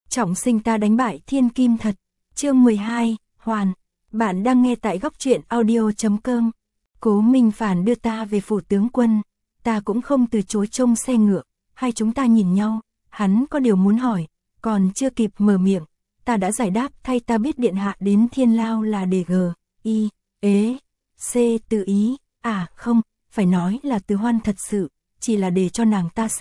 Trọng sinh ta đánh bại thiên kim thật. Chương 12, Hoàn. Bạn đang nghe tại góc truyện audio.com. Cố Minh Phản đưa ta về phủ tướng quân. Ta cũng không từ chối trông xe ngựa. Hai chúng ta nhìn nhau. Hắn có điều muốn hỏi. Còn chưa kịp mở miệng. Ta đã giải đáp thay. Ta biết điện hạ đến Thiên Lao là để C tự ý. À không, phải nói là từ Hoan thật sự. Chỉ là để cho nàng ta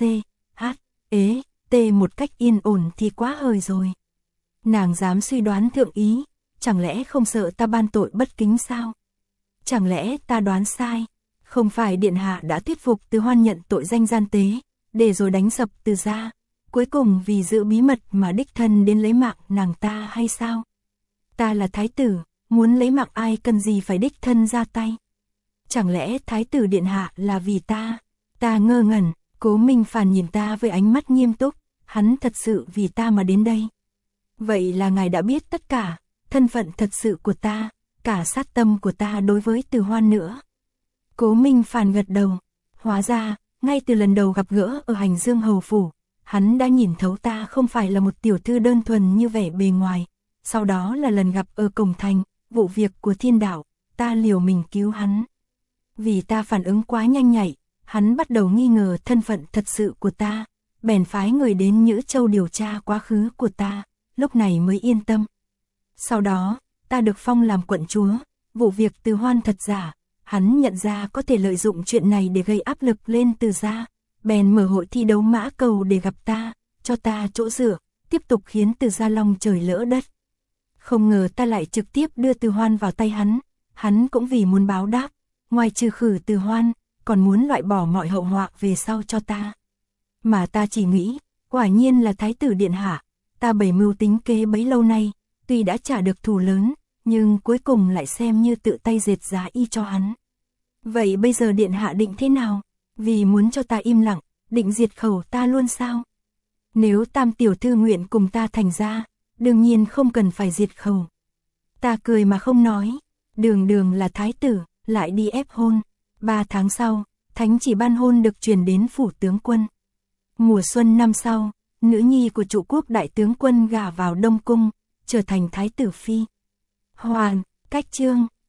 T một cách yên ổn thì quá hời rồi. Nàng dám suy đoán thượng ý. Chẳng lẽ không sợ ta ban tội bất kính sao? Chẳng lẽ ta đoán sai? Không phải điện hạ đã thuyết phục Từ Hoan nhận tội danh gian tế, để rồi đánh sập Từ gia, cuối cùng vì giữ bí mật mà đích thân đến lấy mạng nàng ta hay sao? Ta là thái tử, muốn lấy mạng ai cần gì phải đích thân ra tay? Chẳng lẽ thái tử điện hạ là vì ta? Ta ngơ ngẩn. Cố Minh Phản nhìn ta với ánh mắt nghiêm túc. Hắn thật sự vì ta mà đến đây. Vậy là ngài đã biết tất cả, thân phận thật sự của ta, cả sát tâm của ta đối với Từ Hoan nữa. Cố Minh Phản gật đầu. Hóa ra, ngay từ lần đầu gặp gỡ ở Hành Dương Hầu Phủ, hắn đã nhìn thấu ta không phải là một tiểu thư đơn thuần như vẻ bề ngoài. Sau đó là lần gặp ở cổng thành, vụ việc của Thiên Đạo, ta liều mình cứu hắn. Vì ta phản ứng quá nhanh nhạy, hắn bắt đầu nghi ngờ thân phận thật sự của ta, bèn phái người đến Nhữ Châu điều tra quá khứ của ta, lúc này mới yên tâm. Sau đó, ta được phong làm quận chúa, vụ việc Từ Hoan thật giả, hắn nhận ra có thể lợi dụng chuyện này để gây áp lực lên Từ gia, bèn mở hội thi đấu mã cầu để gặp ta, cho ta chỗ dựa, tiếp tục khiến Từ gia long trời lỡ đất. Không ngờ ta lại trực tiếp đưa Từ Hoan vào tay hắn cũng vì muốn báo đáp, ngoài trừ khử Từ Hoan, còn muốn loại bỏ mọi hậu họa về sau cho ta. Mà ta chỉ nghĩ, quả nhiên là thái tử điện hạ, ta bày mưu tính kế bấy lâu nay, tuy đã trả được thù lớn, nhưng cuối cùng lại xem như tự tay dệt giá y cho hắn. Vậy bây giờ điện hạ định thế nào? Vì muốn cho ta im lặng, định diệt khẩu ta luôn sao? Nếu Tam tiểu thư nguyện cùng ta thành ra, đương nhiên không cần phải diệt khẩu. Ta cười mà không nói, đường là thái tử, lại đi ép hôn. 3 tháng sau, thánh chỉ ban hôn được truyền đến phủ tướng quân. Mùa xuân năm sau, nữ nhi của trụ quốc đại tướng quân gả vào Đông Cung, trở thành thái tử phi. Hoàn, cách chương.